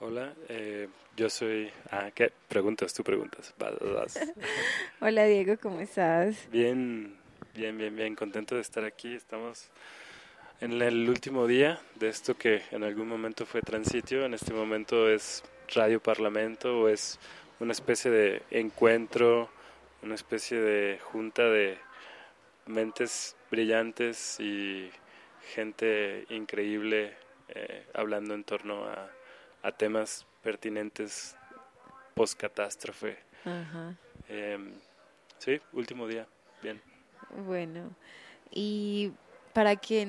Hola, yo soy... ¿qué? Preguntas, tú preguntas. Vas. Hola Diego, ¿cómo estás? Bien, bien. Contento de estar aquí. Estamos en el último día de esto que en algún momento fue Transitio. En este momento es Radio Parlamento o es una especie de encuentro, una especie de junta de mentes brillantes y gente increíble hablando en torno a temas pertinentes post-catástrofe. Ajá, Em, sí, último día, bien. bueno, y para que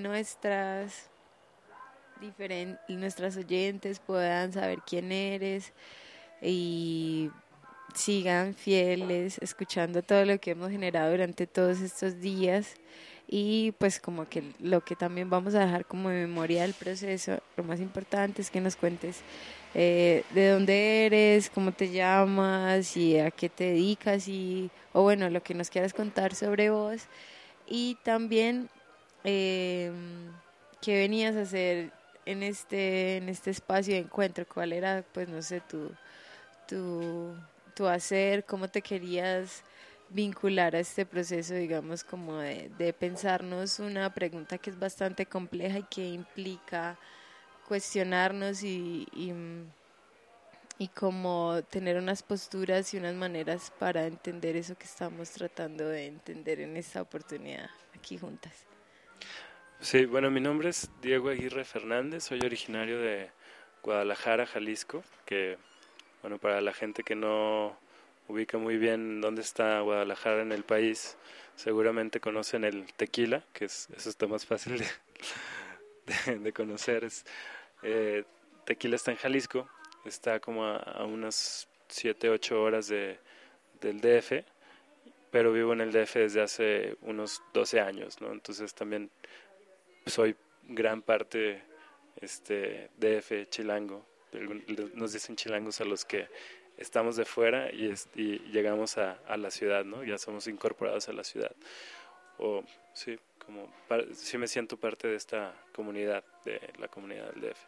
nuestras oyentes puedan saber quién eres y sigan fieles, escuchando todo lo que hemos generado durante todos estos días y pues como que lo que también vamos a dejar como memoria del proceso, lo más importante es que nos cuentes de dónde eres, cómo te llamas y a qué te dedicas o bueno, lo que nos quieras contar sobre vos y también eh, qué venías a hacer en este espacio de encuentro, cuál era pues no sé tu, tu hacer, cómo te querías vincular a este proceso, digamos, como de pensarnos una pregunta que es bastante compleja y que implica cuestionarnos y como tener unas posturas y unas maneras para entender eso que estamos tratando de entender en esta oportunidad aquí juntas. Sí, bueno, mi nombre es Diego Aguirre Fernández, soy originario de Guadalajara, Jalisco, que, bueno, para la gente que no ubica muy bien dónde está Guadalajara en el país, seguramente conocen el tequila, eso está más fácil de conocer. Tequila está en Jalisco, está como a unas 7 8 horas del DF, pero vivo en el DF desde hace unos 12 años, ¿no? Entonces también soy gran parte DF chilango. Nos dicen chilangos a los que estamos de fuera y llegamos a la ciudad, ¿no? Ya somos incorporados a la ciudad. O sí, sí me siento parte de esta comunidad, de la comunidad del DF.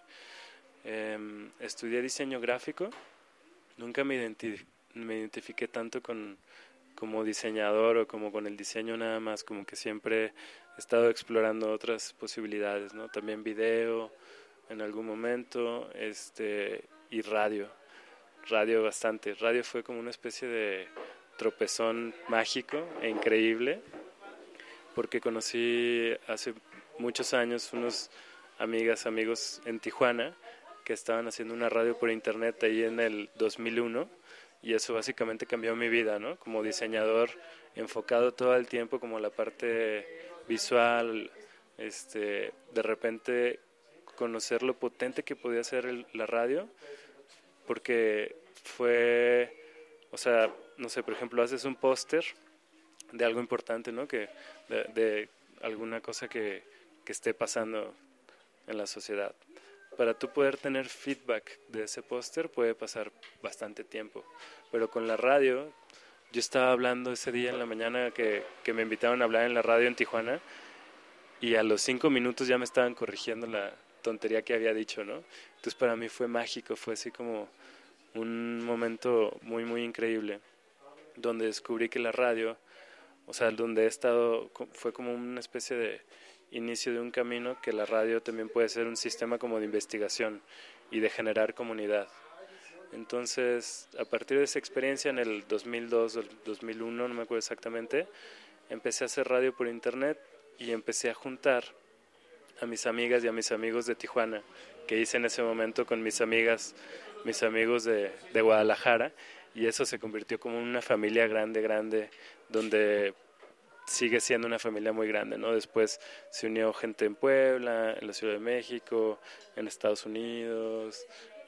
Estudié diseño gráfico. Nunca me identifiqué tanto como diseñador o como con el diseño nada más, como que siempre he estado explorando otras posibilidades, ¿no? También video en algún momento, y radio bastante. Radio fue como una especie de tropezón mágico e increíble, porque conocí hace muchos años unos amigos en Tijuana que estaban haciendo una radio por internet ahí en el 2001 y eso básicamente cambió mi vida, ¿no? Como diseñador enfocado todo el tiempo como la parte visual, de repente conocer lo potente que podía ser la radio, porque fue, o sea, no sé, por ejemplo, haces un póster de algo importante, ¿no? De alguna cosa que esté pasando en la sociedad. Para tú poder tener feedback de ese póster puede pasar bastante tiempo, pero con la radio, yo estaba hablando ese día en la mañana que me invitaron a hablar en la radio en Tijuana y a los 5 minutos ya me estaban corrigiendo la tontería que había dicho, ¿no? Entonces para mí fue mágico, fue así como un momento muy increíble, donde descubrí que la radio, o sea, donde he estado, fue como una especie de inicio de un camino, que la radio también puede ser un sistema como de investigación y de generar comunidad. Entonces, a partir de esa experiencia en el 2002 o el 2001, no me acuerdo exactamente, empecé a hacer radio por internet y empecé a juntar a mis amigas y a mis amigos de Tijuana, que hice en ese momento con mis amigos de Guadalajara, y eso se convirtió como una familia grande, donde sigue siendo una familia muy grande, ¿no? Después se unió gente en Puebla, en la Ciudad de México, en Estados Unidos,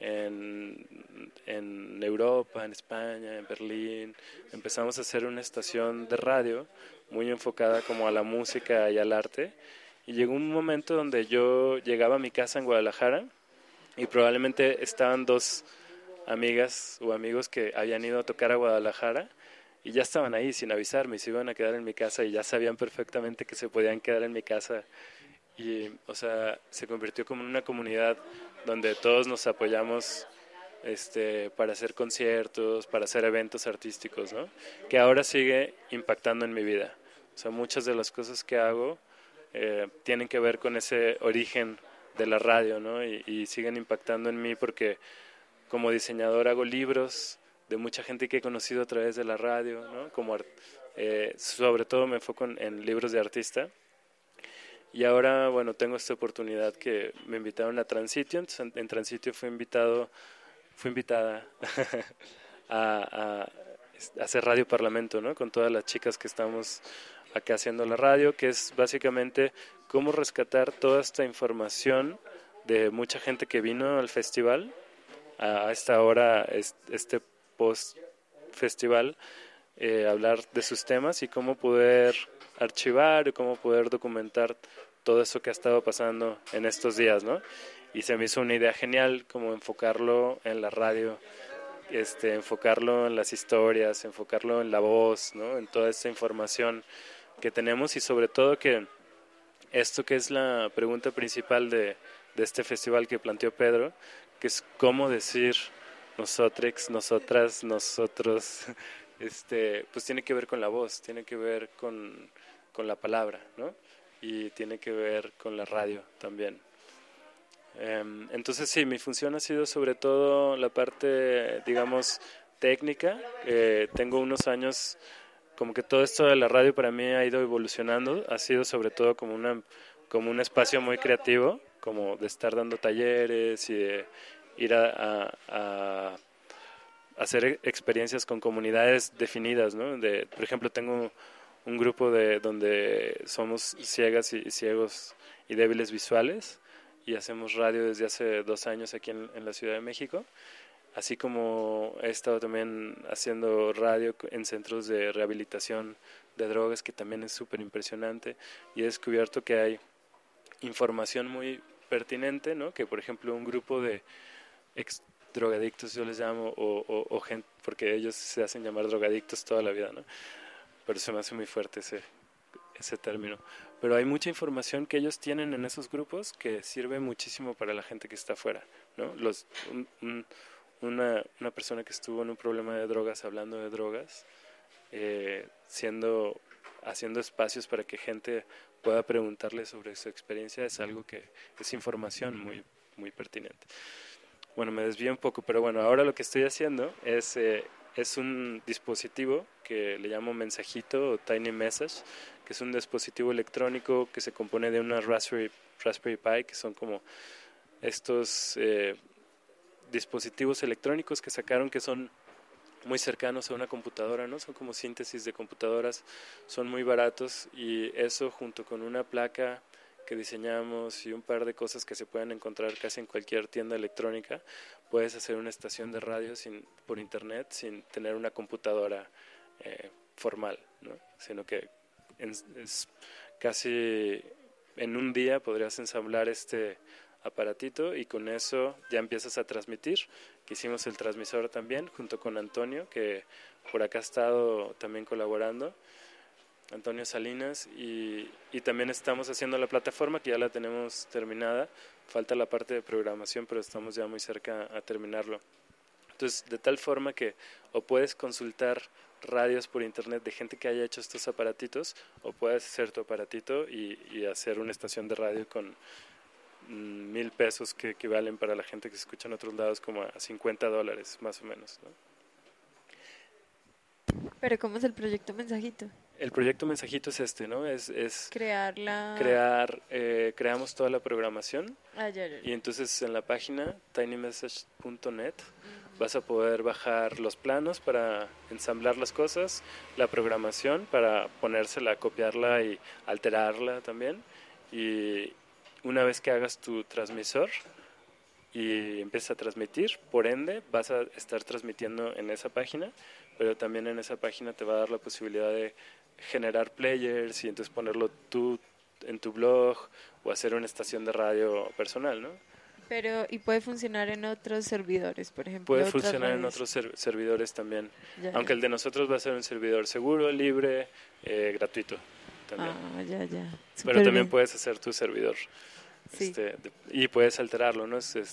en Europa, en España, en Berlín. Empezamos a hacer una estación de radio muy enfocada como a la música y al arte. Y llegó un momento donde yo llegaba a mi casa en Guadalajara y probablemente estaban dos amigas o amigos que habían ido a tocar a Guadalajara y ya estaban ahí sin avisarme y se iban a quedar en mi casa y ya sabían perfectamente que se podían quedar en mi casa y, o sea, se convirtió como en una comunidad donde todos nos apoyamos para hacer conciertos, para hacer eventos artísticos, ¿no? Que ahora sigue impactando en mi vida. O sea, muchas de las cosas que hago tienen que ver con ese origen de la radio, ¿no? Y siguen impactando en mí porque como diseñador hago libros de mucha gente que he conocido a través de la radio, ¿no? Sobre todo me enfoco en libros de artista. Y ahora, bueno, tengo esta oportunidad que me invitaron a Transitio. Entonces, en Transitio fui invitada a hacer Radio Parlamento, ¿no? Con todas las chicas que estamos acá haciendo la radio, que es básicamente cómo rescatar toda esta información de mucha gente que vino al festival, a esta hora, este post-festival, hablar de sus temas y cómo poder archivar y cómo poder documentar todo eso que ha estado pasando en estos días, ¿no? Y se me hizo una idea genial como enfocarlo en la radio, enfocarlo en las historias, enfocarlo en la voz, ¿no? En toda esta información que tenemos y sobre todo que esto que es la pregunta principal de este festival que planteó Pedro, que es cómo decir nosotros, nosotras, nosotros, pues tiene que ver con la voz, tiene que ver con la palabra, ¿no? Y tiene que ver con la radio también. Entonces sí, mi función ha sido sobre todo la parte, digamos, técnica. Tengo unos años, como que todo esto de la radio para mí ha ido evolucionando, ha sido sobre todo como un espacio muy creativo, como de estar dando talleres y de ir a hacer experiencias con comunidades definidas, ¿no? Por ejemplo, tengo un grupo donde somos ciegas y ciegos y débiles visuales y hacemos radio desde hace 2 años aquí en la Ciudad de México, así como he estado también haciendo radio en centros de rehabilitación de drogas, que también es súper impresionante, y he descubierto que hay información muy pertinente, ¿no? Que por ejemplo un grupo de ex drogadictos, yo les llamo, o gente, porque ellos se hacen llamar drogadictos toda la vida, ¿no? Pero se me hace muy fuerte ese término. Pero hay mucha información que ellos tienen en esos grupos que sirve muchísimo para la gente que está afuera, ¿no? Una persona que estuvo en un problema de drogas, hablando de drogas, haciendo espacios para que gente pueda preguntarle sobre su experiencia, es algo que es información muy, muy pertinente. Bueno, me desvío un poco, pero bueno, ahora lo que estoy haciendo es un dispositivo que le llamo Mensajito o Tiny Message, que es un dispositivo electrónico que se compone de una Raspberry Pi, que son como estos dispositivos electrónicos que sacaron, que son muy cercanos a una computadora, ¿no? Son como síntesis de computadoras, son muy baratos, y eso junto con una placa que diseñamos y un par de cosas que se pueden encontrar casi en cualquier tienda electrónica, puedes hacer una estación de radio por internet sin tener una computadora formal, ¿no? Sino que es casi en un día podrías ensamblar este aparatito y con eso ya empiezas a transmitir. Que hicimos el transmisor también junto con Antonio, que por acá ha estado también colaborando, Antonio Salinas, y también estamos haciendo la plataforma, que ya la tenemos terminada. Falta la parte de programación, pero estamos ya muy cerca a terminarlo. Entonces, de tal forma que o puedes consultar radios por internet de gente que haya hecho estos aparatitos, o puedes hacer tu aparatito y hacer una estación de radio con 1,000 pesos, que equivalen para la gente que se escucha en otros lados como a $50 más o menos, ¿no? Pero ¿cómo es el proyecto Mensajito? El proyecto Mensajito es ¿no? Es creamos toda la programación. Ya. Y entonces en la página tinymessage.net vas a poder bajar los planos para ensamblar las cosas, la programación para ponérsela, copiarla y alterarla también. Y una vez que hagas tu transmisor y empieces a transmitir, por ende vas a estar transmitiendo en esa página, pero también en esa página te va a dar la posibilidad de generar players y entonces ponerlo tú en tu blog o hacer una estación de radio personal, ¿no? Pero, ¿y puede funcionar en otros servidores, por ejemplo? Puede funcionar en otros servidores también, aunque el de nosotros va a ser un servidor seguro, libre, gratuito también. Super pero también bien. puedes hacer tu servidor, Sí. y puedes alterarlo, ¿no?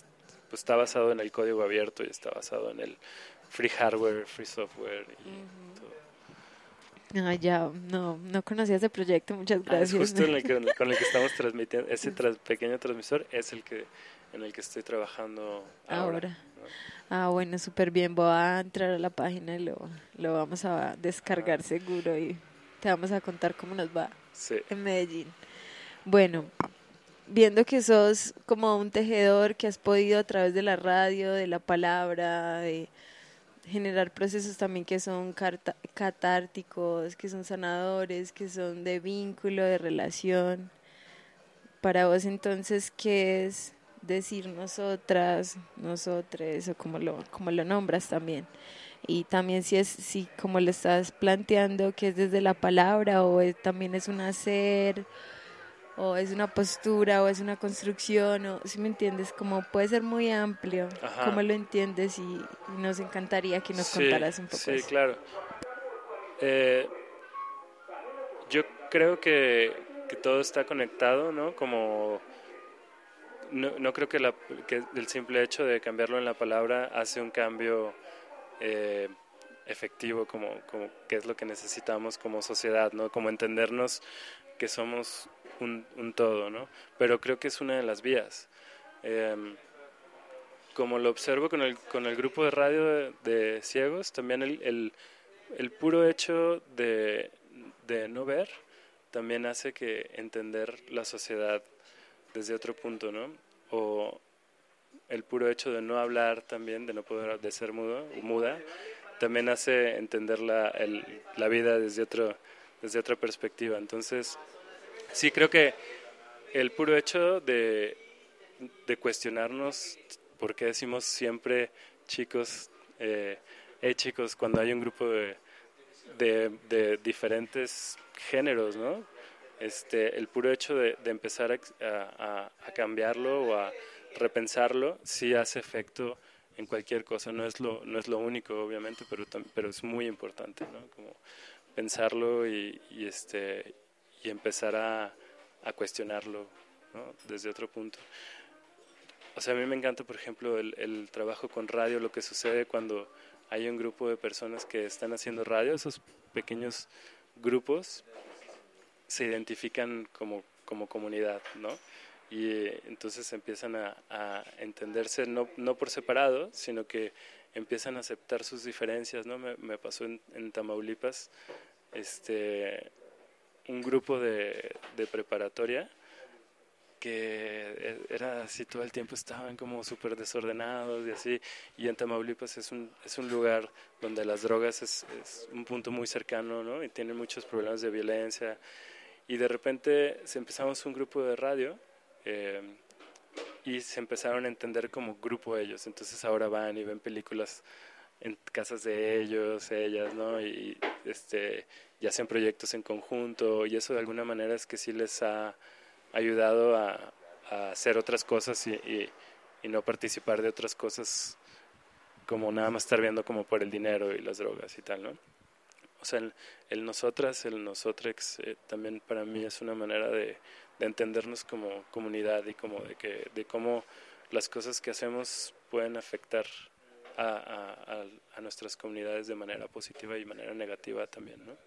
pues está basado en el código abierto y está basado en el free hardware, free software y todo. Ah, ya, no conocía ese proyecto, muchas Es gracias. justo con el que estamos transmitiendo, ese pequeño transmisor es en el que estoy trabajando ahora. Ahora. ¿No? Ah, bueno, súper bien. Voy a entrar a la página y lo vamos a descargar seguro y te vamos a contar cómo nos va Sí. en Medellín. Bueno, viendo que sos como un tejedor que has podido a través de la radio, de la palabra, de generar procesos también que son catárticos, que son sanadores, que son de vínculo, de relación. Para vos entonces, ¿qué es decir nosotras, nosotres o como lo nombras también? Y también si como lo estás planteando, que es desde la palabra o también es un hacer o es una postura o es una construcción o si me entiendes, como puede ser muy amplio. Ajá. ¿Cómo lo entiendes? Y nos encantaría que nos Sí, contaras un poco sí, eso. claro. Eh, yo creo que todo está conectado, ¿no? Como no creo que el simple hecho de cambiarlo en la palabra hace un cambio eh, efectivo, como que es lo que necesitamos como sociedad, ¿no? Como entendernos que somos un todo, ¿no? Pero creo que es una de las vías. Como lo observo con el grupo de radio de ciegos, también el puro hecho de no ver también hace que entender la sociedad desde otro punto, ¿no? O el puro hecho de no hablar también, de no poder, de ser muda, también hace entender la vida desde otra perspectiva. Entonces, sí creo que el puro hecho de cuestionarnos por qué decimos siempre chicos, chicos, cuando hay un grupo de diferentes géneros, ¿no? El puro hecho de empezar a cambiarlo o a repensarlo sí hace efecto en cualquier cosa. No es lo único, obviamente, pero es muy importante, ¿no? Como pensarlo y empezar a cuestionarlo, ¿no? Desde otro punto. O sea, a mí me encanta, por ejemplo, el trabajo con radio, lo que sucede cuando hay un grupo de personas que están haciendo radio, esos pequeños grupos se identifican como comunidad, ¿no? Y entonces empiezan a entenderse no por separado, sino que empiezan a aceptar sus diferencias, ¿no? Me pasó en Tamaulipas, un grupo de preparatoria que era así todo el tiempo, estaban como súper desordenados y así, y en Tamaulipas es un lugar donde las drogas es un punto muy cercano, ¿no? Y tienen muchos problemas de violencia, y de repente se empezamos un grupo de radio y se empezaron a entender como grupo ellos, entonces ahora van y ven películas en casas de ellos, ellas, ¿no? Y hacen proyectos en conjunto, y eso de alguna manera es que sí les ha ayudado a hacer otras cosas y no participar de otras cosas como nada más estar viendo como por el dinero y las drogas y tal, ¿no? O sea, el nosotras, el nosotrex también para mí es una manera de entendernos como comunidad y como de cómo las cosas que hacemos pueden afectar a nuestras comunidades de manera positiva y manera negativa también, ¿no?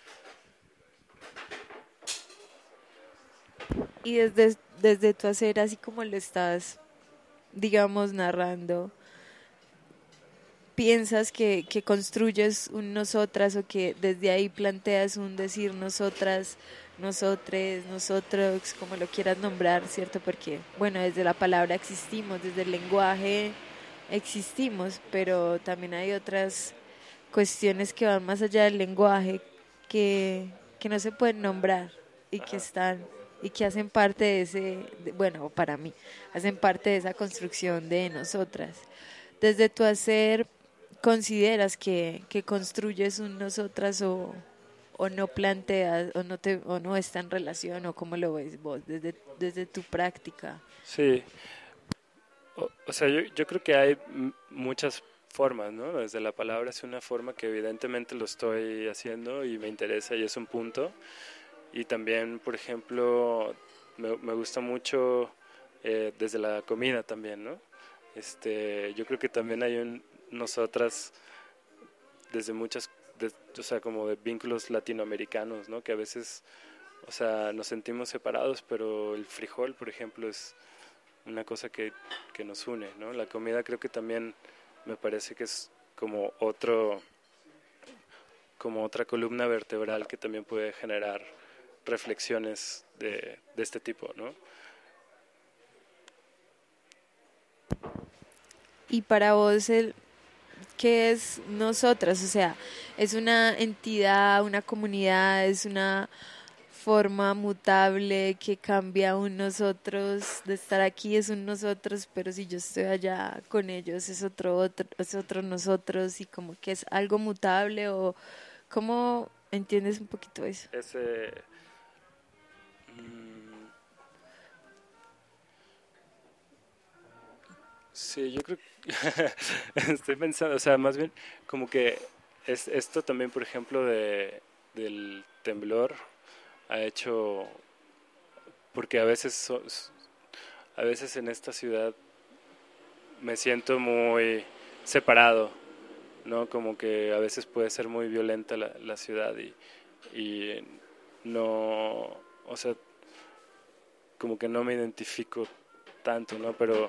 Y desde tu hacer, así como lo estás, digamos, narrando, ¿piensas que construyes un nosotras o que desde ahí planteas un decir nosotras, nosotres, nosotros, como lo quieras nombrar, ¿cierto? Porque, bueno, desde la palabra existimos, desde el lenguaje existimos, pero también hay otras cuestiones que van más allá del lenguaje que no se pueden nombrar y que Ajá. están y que hacen parte de bueno, para mí, hacen parte de esa construcción de nosotras. Desde tu hacer, ¿consideras que construyes un nosotras o no planteas o no está en relación o cómo lo ves vos desde tu práctica? Sí, o sea, yo creo que hay muchas formas, ¿no? Desde la palabra es una forma que evidentemente lo estoy haciendo y me interesa y es un punto. Y también, por ejemplo, me gusta mucho desde la comida también, ¿no? Yo creo que también hay nosotras desde o sea, como de vínculos latinoamericanos, ¿no? Que a veces, o sea, nos sentimos separados, pero el frijol, por ejemplo, es una cosa que nos une, ¿no? La comida creo que también me parece que es como otra columna vertebral que también puede generar reflexiones de este tipo, ¿no? Y para vos, ¿qué es nosotras? O sea, ¿es una entidad, una comunidad, es una forma mutable que cambia un nosotros? De estar aquí es un nosotros, pero si yo estoy allá con ellos es otro nosotros, y como que es algo mutable, o ¿cómo entiendes un poquito eso? Mm, sí, yo creo que estoy pensando, o sea, más bien como que esto también, por ejemplo, del temblor ha hecho, porque a veces en esta ciudad me siento muy separado, ¿no? Como que a veces puede ser muy violenta la ciudad y no, o sea, como que no me identifico tanto, ¿no? Pero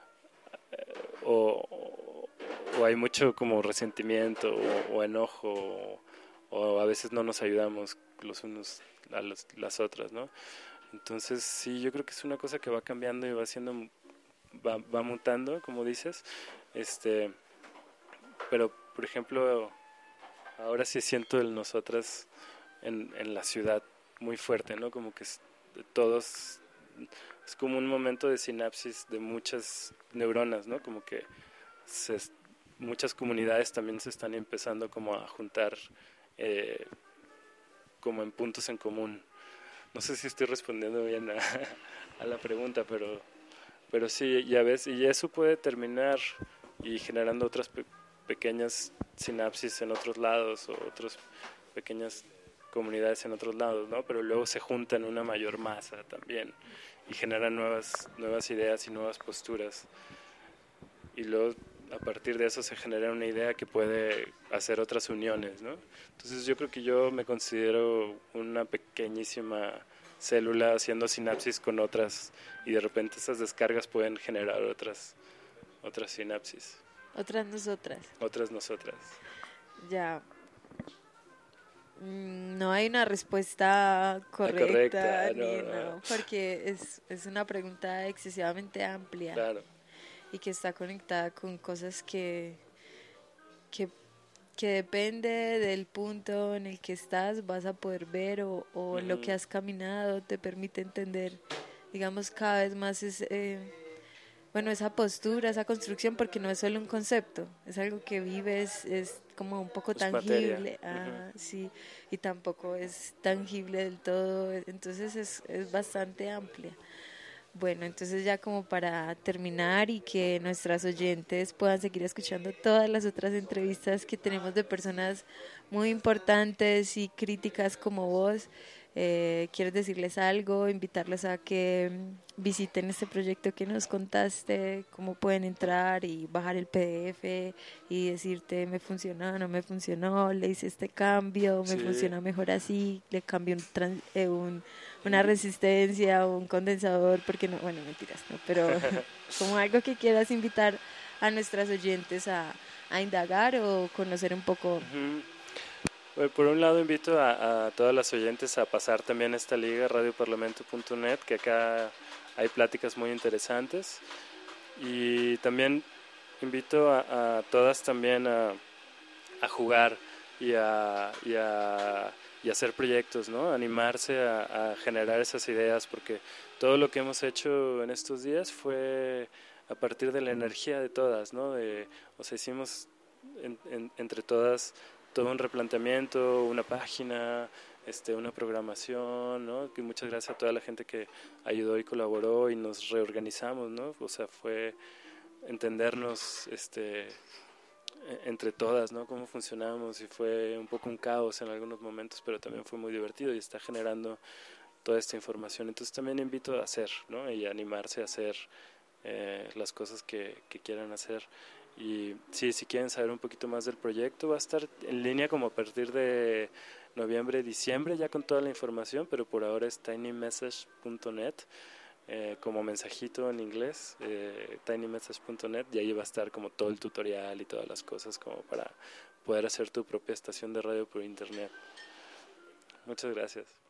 o hay mucho como resentimiento o enojo o a veces no nos ayudamos los unos a las otras, ¿no? Entonces sí, yo creo que es una cosa que va cambiando y va mutando, como dices, este, pero por ejemplo ahora sí siento el nosotras en la ciudad muy fuerte, ¿no? Como que todos es como un momento de sinapsis de muchas neuronas, ¿no? Como que se, muchas comunidades también se están empezando como a juntar eh, como en puntos en común. No sé si estoy respondiendo bien a la pregunta, pero sí, ya ves, y eso puede terminar y generando otras pequeñas sinapsis en otros lados o otras pequeñas comunidades en otros lados, ¿no? Pero luego se juntan en una mayor masa también y generan nuevas ideas y nuevas posturas. Y luego a partir de eso se genera una idea que puede hacer otras uniones, ¿no? Entonces yo creo que yo me considero una pequeñísima célula haciendo sinapsis con otras y de repente esas descargas pueden generar otras sinapsis, Otras nosotras. otras nosotras. Ya. No hay una respuesta La correcta correcta, ni no, no, porque es una pregunta excesivamente amplia claro. y que está conectada con cosas que, que depende del punto en el que estás, vas a poder ver, o lo que Uh-huh. has caminado te permite entender, digamos, cada vez más bueno, esa postura, esa construcción, porque no es solo un concepto, es algo que vives, es como un poco Es materia. tangible, Uh-huh. sí, y tampoco es tangible del todo, entonces es bastante amplia. Bueno, entonces ya como para terminar y que nuestras oyentes puedan seguir escuchando todas las otras entrevistas que tenemos de personas muy importantes y críticas como vos, ¿quieres decirles algo, invitarles a que visiten este proyecto que nos contaste, cómo pueden entrar y bajar el PDF y decirte me funcionó, no me funcionó, le hice este cambio, me Sí. funciona mejor así, le cambio una resistencia o un condensador, porque no, bueno, mentiras, no, pero como algo que quieras invitar a nuestras oyentes a indagar o conocer un poco. Uh-huh. Bueno, por un lado invito a todas las oyentes a pasar también esta liga, radioparlamento.net, que acá hay pláticas muy interesantes. Y también invito a todas también a jugar y a hacer proyectos, ¿no? Animarse a generar esas ideas, porque todo lo que hemos hecho en estos días fue a partir de la energía de todas, ¿no? O sea, hicimos entre todas todo un replanteamiento, una página, una programación, ¿no? Que muchas gracias a toda la gente que ayudó y colaboró y nos reorganizamos, ¿no? O sea, fue entendernos, entre todas, ¿no? Cómo funcionamos, y fue un poco un caos en algunos momentos, pero también fue muy divertido y está generando toda esta información. Entonces también invito a hacer, ¿no? Y a animarse a hacer las cosas que quieran hacer. Y sí, si quieren saber un poquito más del proyecto, va a estar en línea como a partir de noviembre, diciembre, ya con toda la información, pero por ahora es tinymessage.net, como mensajito en inglés, tinymessage.net, y ahí va a estar como todo el tutorial y todas las cosas como para poder hacer tu propia estación de radio por internet. Muchas gracias.